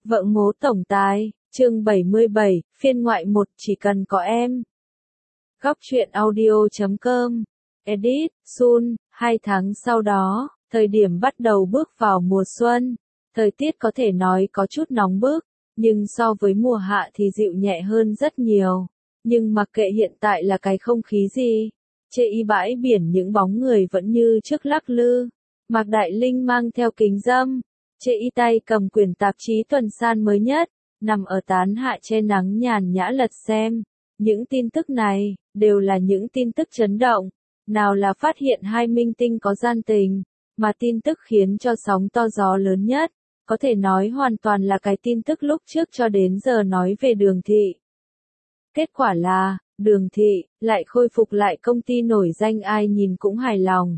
Vợ ngố tổng tài, chương 77, phiên ngoại 1, chỉ cần có em. Góc truyện audio.com, edit, Sun, 2 tháng sau đó, thời điểm bắt đầu bước vào mùa xuân, thời tiết có thể nói có chút nóng bức, nhưng so với mùa hạ thì dịu nhẹ hơn rất nhiều. Nhưng mặc kệ hiện tại là cái không khí gì, trên bãi biển những bóng người vẫn như trước lắc lư. Mạc Đại Linh mang theo kính râm, trên tay cầm quyển tạp chí tuần san mới nhất, nằm ở tán hạ che nắng nhàn nhã lật xem. Những tin tức này, đều là những tin tức chấn động. Nào là phát hiện hai minh tinh có gian tình, mà tin tức khiến cho sóng to gió lớn nhất. Có thể nói hoàn toàn là cái tin tức lúc trước cho đến giờ nói về Đường Thị. Kết quả là, Đường Thị, lại khôi phục lại công ty nổi danh ai nhìn cũng hài lòng.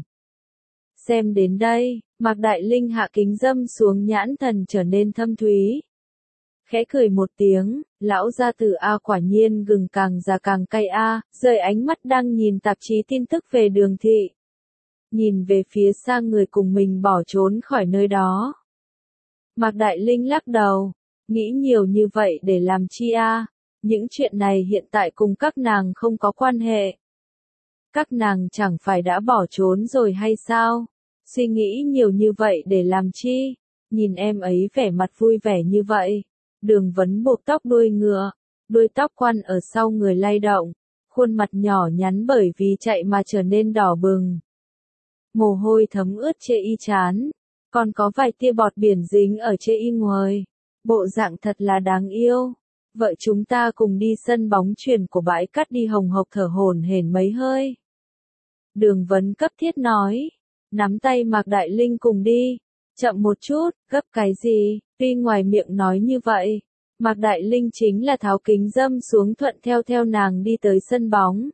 Xem đến đây, Mạc Đại Linh hạ kính râm xuống nhãn thần trở nên thâm thúy. Khẽ cười một tiếng, lão gia tử A quả nhiên gừng càng già càng cay A, rời ánh mắt đang nhìn tạp chí tin tức về Đường Thị. Nhìn về phía xa người cùng mình bỏ trốn khỏi nơi đó. Mạc Đại Linh lắc đầu, nghĩ nhiều như vậy để làm chi A, những chuyện này hiện tại cùng các nàng không có quan hệ. Các nàng chẳng phải đã bỏ trốn rồi hay sao? Suy nghĩ nhiều như vậy để làm chi? Nhìn em ấy vẻ mặt vui vẻ như vậy. Đường Vấn buộc tóc đuôi ngựa, đuôi tóc quăn ở sau người lay động, khuôn mặt nhỏ nhắn bởi vì chạy mà trở nên đỏ bừng. Mồ hôi thấm ướt trên trán, còn có vài tia bọt biển dính ở trên ngoài. Bộ dạng thật là đáng yêu. Vợ chúng ta cùng đi sân bóng chuyền của bãi cát đi hồng hộc thở hổn hển mấy hơi. Đường Vấn cấp thiết nói, nắm tay Mạc Đại Linh cùng đi. Chậm một chút, gấp cái gì? Tuy ngoài miệng nói như vậy, Mạc Đại Linh chính là tháo kính râm xuống thuận theo nàng đi tới sân bóng.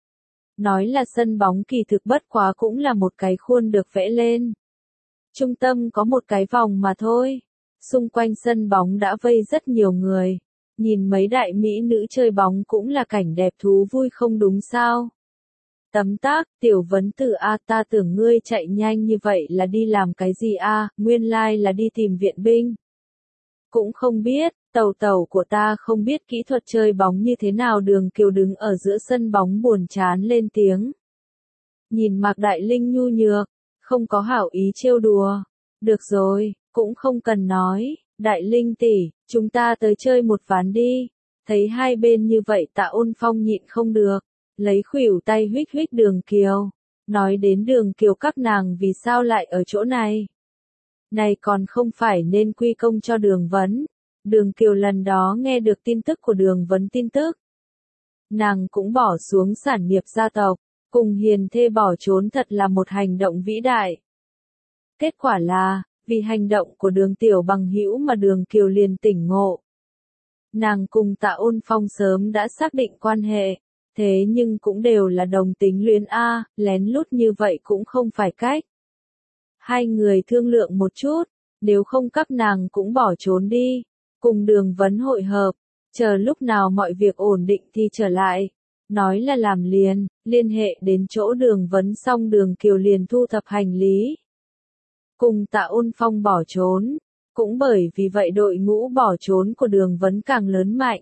Nói là sân bóng kỳ thực bất quá cũng là một cái khuôn được vẽ lên. Trung tâm có một cái vòng mà thôi. Xung quanh sân bóng đã vây rất nhiều người. Nhìn mấy đại mỹ nữ chơi bóng cũng là cảnh đẹp thú vui không đúng sao? Tấm tắc, Tiểu Vấn Tử A, ta tưởng ngươi chạy nhanh như vậy là đi làm cái gì a? Nguyên lai là đi tìm viện binh. Cũng không biết, tẩu của ta không biết kỹ thuật chơi bóng như thế nào. Đường Kiều đứng ở giữa sân bóng buồn chán lên tiếng. Nhìn Mạc Đại Linh nhu nhược, không có hảo ý trêu đùa. Được rồi, cũng không cần nói, Đại Linh tỷ, chúng ta tới chơi một ván đi. Thấy hai bên như vậy Tạ Ôn Phong nhịn không được. Lấy khuỷu tay huých huých Đường Kiều. Nói đến Đường Kiều các nàng vì sao lại ở chỗ này. Này còn không phải nên quy công cho Đường Vấn. Đường Kiều lần đó nghe được tin tức của Đường Vấn tin tức. Nàng cũng bỏ xuống sản nghiệp gia tộc, cùng hiền thê bỏ trốn thật là một hành động vĩ đại. Kết quả là, vì hành động của Đường Tiểu bằng hữu mà Đường Kiều liền tỉnh ngộ. Nàng cùng Tạ Ôn Phong sớm đã xác định quan hệ. Thế nhưng cũng đều là đồng tính luyến A, lén lút như vậy cũng không phải cách. Hai người thương lượng một chút, nếu không các nàng cũng bỏ trốn đi, cùng Đường Vấn hội hợp, chờ lúc nào mọi việc ổn định thì trở lại. Nói là làm liền, liên hệ đến chỗ Đường Vấn xong Đường Kiều liền thu thập hành lý. Cùng Tạ Ôn Phong bỏ trốn, cũng bởi vì vậy đội ngũ bỏ trốn của Đường Vấn càng lớn mạnh.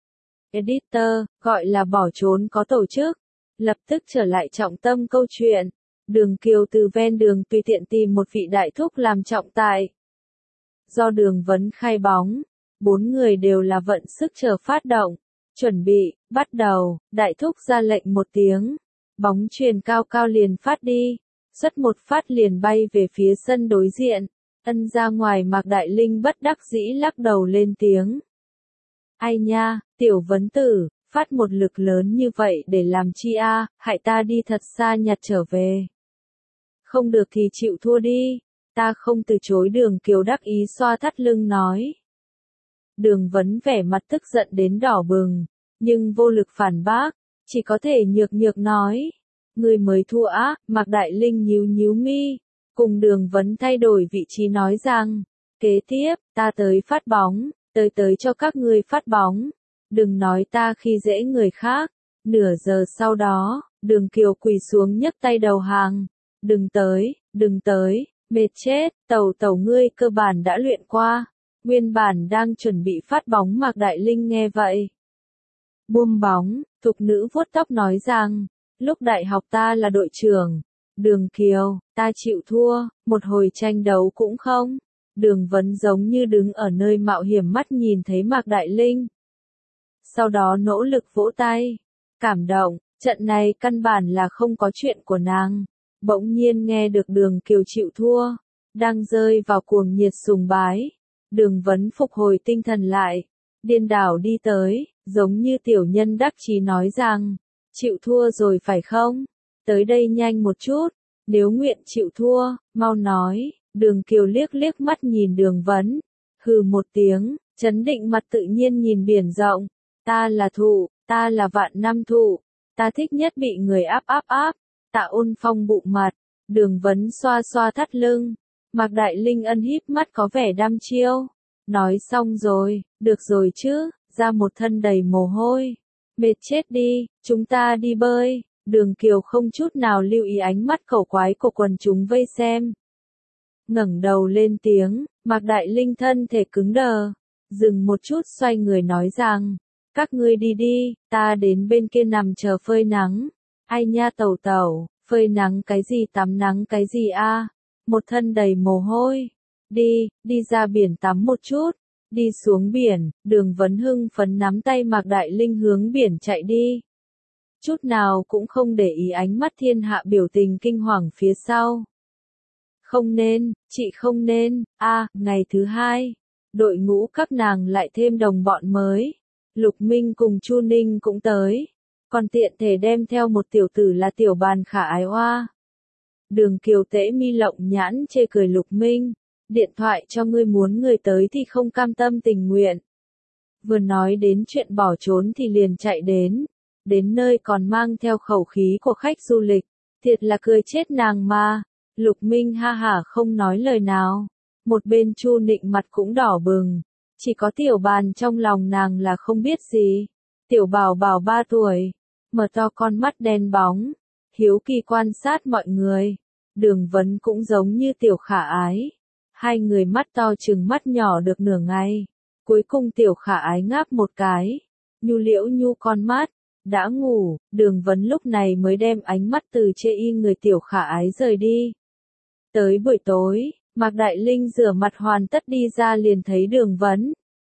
Editor, gọi là bỏ trốn có tổ chức. Lập tức trở lại trọng tâm câu chuyện. Đường Kiều từ ven đường tùy tiện tìm một vị đại thúc làm trọng tài. Do Đường Vấn khai bóng, 4 người đều là vận sức chờ phát động. Chuẩn bị, bắt đầu, đại thúc ra lệnh một tiếng. Bóng chuyền cao cao liền phát đi. Xuất một phát liền bay về phía sân đối diện. Ân ra ngoài Mạc Đại Linh bất đắc dĩ lắc đầu lên tiếng. Ai nha, Tiểu Vấn Tử, phát một lực lớn như vậy để làm chi a, hại ta đi thật xa nhặt trở về. Không được thì chịu thua đi, ta không từ chối. Đường Kiều đắc ý xoa thắt lưng nói. Đường Vấn vẻ mặt tức giận đến đỏ bừng, nhưng vô lực phản bác, chỉ có thể nhược nói. Người mới thua á, Mạc Đại Linh nhíu mi, cùng Đường Vấn thay đổi vị trí nói rằng, kế tiếp, ta tới phát bóng. Tới cho các ngươi phát bóng. Đừng nói ta khi dễ người khác. Nửa giờ sau đó, Đường Kiều quỳ xuống nhấc tay đầu hàng. Đừng tới, mệt chết, tẩu ngươi cơ bản đã luyện qua. Nguyên bản đang chuẩn bị phát bóng Mạc Đại Linh nghe vậy. Buông bóng, thục nữ vuốt tóc nói rằng, lúc đại học ta là đội trưởng. Đường Kiều, ta chịu thua, một hồi tranh đấu cũng không. Đường Vấn giống như đứng ở nơi mạo hiểm mắt nhìn thấy Mạc Đại Linh. Sau đó nỗ lực vỗ tay. Cảm động, trận này căn bản là không có chuyện của nàng. Bỗng nhiên nghe được Đường Kiều chịu thua. Đang rơi vào cuồng nhiệt sùng bái. Đường Vấn phục hồi tinh thần lại. Điên đảo đi tới, giống như tiểu nhân đắc chí nói rằng, chịu thua rồi phải không? Tới đây nhanh một chút, nếu nguyện chịu thua, mau nói. Đường Kiều liếc liếc mắt nhìn Đường Vấn, hừ một tiếng, chấn định mặt tự nhiên nhìn biển rộng. Ta là thụ, ta là vạn năm thụ, ta thích nhất bị người áp. Tạ Ôn Phong bụng mặt, Đường Vấn xoa xoa thắt lưng. Mạc Đại Linh ân híp mắt có vẻ đăm chiêu. Nói xong rồi, được rồi chứ, ra một thân đầy mồ hôi. Mệt chết đi, chúng ta đi bơi. Đường Kiều không chút nào lưu ý ánh mắt khẩu quái của quần chúng vây xem. Ngẩng đầu lên tiếng, Mạc Đại Linh thân thể cứng đờ. Dừng một chút xoay người nói rằng, các ngươi đi đi, ta đến bên kia nằm chờ phơi nắng. Ai nha tẩu tẩu, phơi nắng cái gì tắm nắng cái gì a? Một thân đầy mồ hôi. Đi ra biển tắm một chút. Đi xuống biển, Đường Vấn hưng phấn nắm tay Mạc Đại Linh hướng biển chạy đi. Chút nào cũng không để ý ánh mắt thiên hạ biểu tình kinh hoàng phía sau. Không nên, chị không nên, ngày thứ hai, đội ngũ các nàng lại thêm đồng bọn mới. Lục Minh cùng Chu Ninh cũng tới, còn tiện thể đem theo một tiểu tử là Tiểu Bàn khả ái oa. Đường Kiều tễ mi lộng nhãn chê cười Lục Minh, điện thoại cho ngươi muốn người tới thì không cam tâm tình nguyện. Vừa nói đến chuyện bỏ trốn thì liền chạy đến nơi còn mang theo khẩu khí của khách du lịch, thiệt là cười chết nàng mà. Lục Minh ha hả không nói lời nào, một bên Chu Nịnh mặt cũng đỏ bừng, chỉ có Tiểu Bàn trong lòng nàng là không biết gì. Tiểu Bảo Bảo 3 tuổi, mở to con mắt đen bóng, hiếu kỳ quan sát mọi người. Đường Vấn cũng giống như Tiểu Khả Ái, hai người mắt to chừng mắt nhỏ được nửa ngày, cuối cùng Tiểu Khả Ái ngáp một cái, nhu liễu nhu con mắt. Đã ngủ, Đường Vấn lúc này mới đem ánh mắt từ chê y người Tiểu Khả Ái rời đi. Tới buổi tối, Mạc Đại Linh rửa mặt hoàn tất đi ra liền thấy Đường Vấn.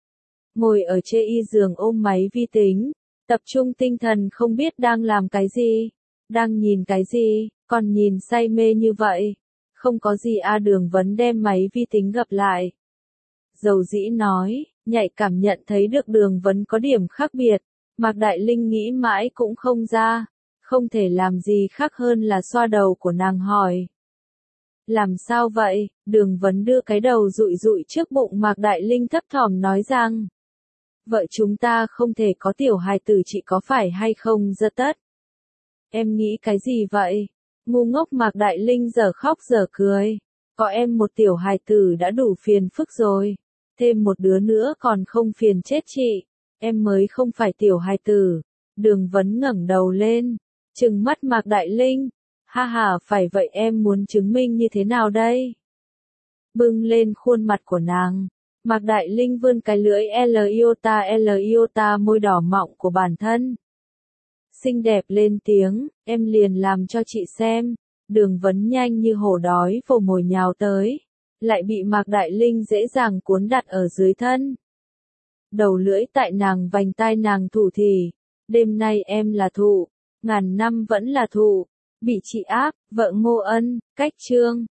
Ngồi ở chê y giường ôm máy vi tính, tập trung tinh thần không biết đang làm cái gì, đang nhìn cái gì, còn nhìn say mê như vậy. Không có gì Đường Vấn đem máy vi tính gập lại. Dầu dĩ nói, nhạy cảm nhận thấy được Đường Vấn có điểm khác biệt. Mạc Đại Linh nghĩ mãi cũng không ra, không thể làm gì khác hơn là xoa đầu của nàng hỏi. Làm sao vậy? Đường Vấn đưa cái đầu dụi dụi trước bụng Mạc Đại Linh thấp thỏm nói rằng, vợ chúng ta không thể có tiểu hài tử, chị có phải hay không giật tất? Em nghĩ cái gì vậy? Ngu ngốc. Mạc Đại Linh giờ khóc giờ cười, có em một tiểu hài tử đã đủ phiền phức rồi, thêm một đứa nữa còn không phiền chết chị. Em mới không phải tiểu hài tử. Đường Vấn ngẩng đầu lên, trừng mắt Mạc Đại Linh. Ha ha, phải vậy em muốn chứng minh như thế nào đây? Bưng lên khuôn mặt của nàng, Mạc Đại Linh vươn cái lưỡi L-iota môi đỏ mọng của bản thân. Xinh đẹp lên tiếng, em liền làm cho chị xem. Đường Vấn nhanh như hổ đói vồ mồi nhào tới, lại bị Mạc Đại Linh dễ dàng cuốn đặt ở dưới thân. Đầu lưỡi tại nàng vành tai nàng thủ thì, đêm nay em là thụ, ngàn năm vẫn là thụ, bị chị áp. Vợ Ngô Ân, cách chương.